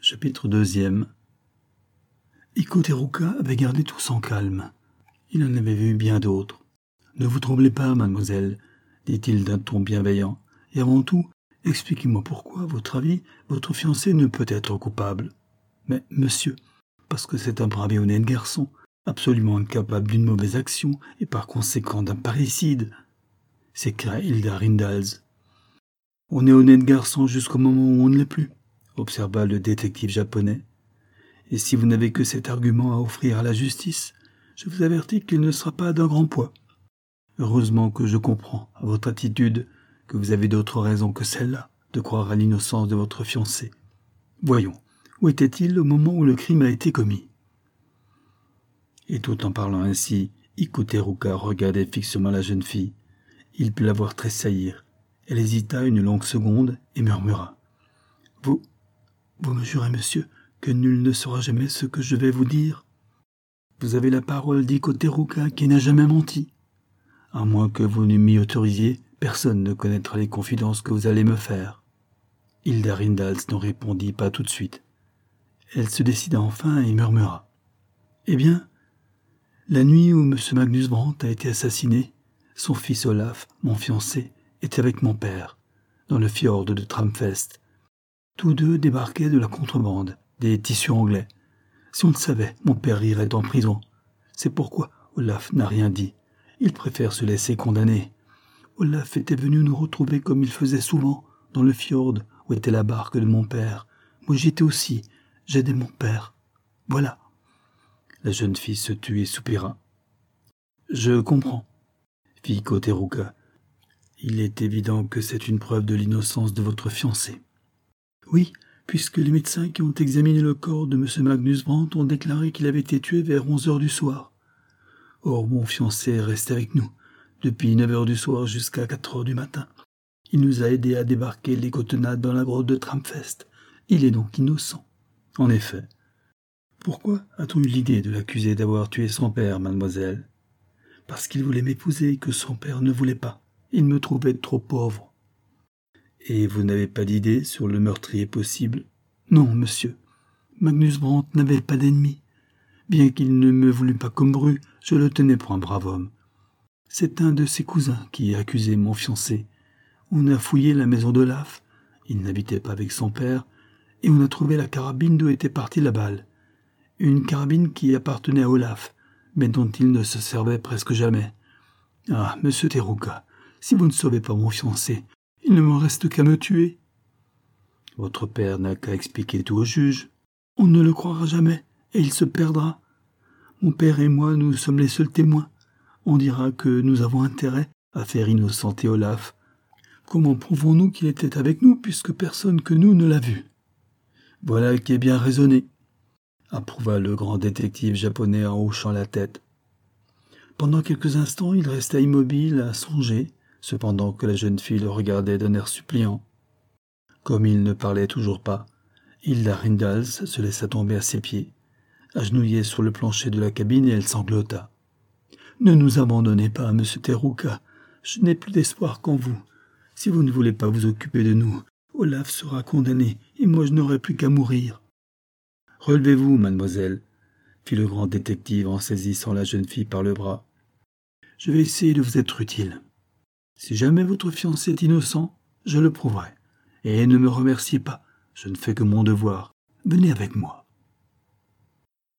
Chapitre 2. Iko Teruka avait gardé tout son calme. Il en avait vu bien d'autres. « Ne vous troublez pas, mademoiselle, dit-il d'un ton bienveillant. Et avant tout, expliquez-moi pourquoi, à votre avis, votre fiancé ne peut être coupable. Mais, monsieur, parce que c'est un brave et honnête garçon, absolument incapable d'une mauvaise action et par conséquent d'un parricide, s'écria Hilda Rindals. On est honnête garçon jusqu'au moment où on ne l'est plus, observa le détective japonais. Et si vous n'avez que cet argument à offrir à la justice, je vous avertis qu'il ne sera pas d'un grand poids. Heureusement que je comprends, à votre attitude, que vous avez d'autres raisons que celle-là de croire à l'innocence de votre fiancé. Voyons, où était-il au moment où le crime a été commis ? Et tout en parlant ainsi, Iko Teruka regardait fixement la jeune fille. Il put la voir tressaillir. Elle hésita une longue seconde et murmura. « Vous me jurez, monsieur, que nul ne saura jamais ce que je vais vous dire ? Vous avez la parole d'Iko Teruka qui n'a jamais menti. À moins que vous ne m'y autorisiez, personne ne connaîtra les confidences que vous allez me faire. » Hilda Rindals ne répondit pas tout de suite. Elle se décida enfin et murmura. « Eh bien, la nuit où M. Magnus Brandt a été assassiné, son fils Olaf, mon fiancé, était avec mon père, dans le fjord de Tramfest. Tous deux débarquaient de la contrebande, des tissus anglais. Si on le savait, mon père irait en prison. C'est pourquoi Olaf n'a rien dit. Il préfère se laisser condamner. Olaf était venu nous retrouver comme il faisait souvent, dans le fjord où était la barque de mon père. Moi j'y étais aussi, j'aidais mon père. Voilà. » La jeune fille se tut et soupira. « Je comprends, » fit Iko Teruka. « Il est évident que c'est une preuve de l'innocence de votre fiancé. » « Oui, puisque les médecins qui ont examiné le corps de M. Magnus Brandt ont déclaré qu'il avait été tué vers 11h du soir. Or, mon fiancé est resté avec nous, depuis 9h du soir jusqu'à 4h du matin. Il nous a aidés à débarquer les cotonnades dans la grotte de Tramfest. Il est donc innocent. » « En effet. Pourquoi a-t-on eu l'idée de l'accuser d'avoir tué son père, mademoiselle ? » « Parce qu'il voulait m'épouser et que son père ne voulait pas. Il me trouvait trop pauvre. » « Et vous n'avez pas d'idée sur le meurtrier possible ? » ?»« Non, monsieur. Magnus Brandt n'avait pas d'ennemi. Bien qu'il ne me voulût pas comme bru, je le tenais pour un brave homme. C'est un de ses cousins qui a accusé mon fiancé. On a fouillé la maison d'Olaf. Il n'habitait pas avec son père. Et on a trouvé la carabine d'où était partie la balle. Une carabine qui appartenait à Olaf, mais dont il ne se servait presque jamais. Ah, monsieur Teruka, si vous ne sauvez pas mon fiancé, il ne me reste qu'à me tuer. » « Votre père n'a qu'à expliquer tout au juge. On ne le croira jamais, et il se perdra. Mon père et moi, nous sommes les seuls témoins. On dira que nous avons intérêt à faire innocenter Olaf. Comment prouvons-nous qu'il était avec nous, puisque personne que nous ne l'a vu ? » « Voilà qui est bien raisonné, » approuva le grand détective japonais en hochant la tête. Pendant quelques instants, il resta immobile à songer, cependant que la jeune fille le regardait d'un air suppliant. Comme il ne parlait toujours pas, Hilda Rindals se laissa tomber à ses pieds, agenouillée sur le plancher de la cabine, et elle sanglota. « Ne nous abandonnez pas, monsieur Teruka. Je n'ai plus d'espoir qu'en vous. Si vous ne voulez pas vous occuper de nous, Olaf sera condamné, et moi je n'aurai plus qu'à mourir. »« Relevez-vous, mademoiselle, » fit le grand détective en saisissant la jeune fille par le bras. « Je vais essayer de vous être utile. Si jamais votre fiancé est innocent, je le prouverai. Et ne me remerciez pas, je ne fais que mon devoir. Venez avec moi. »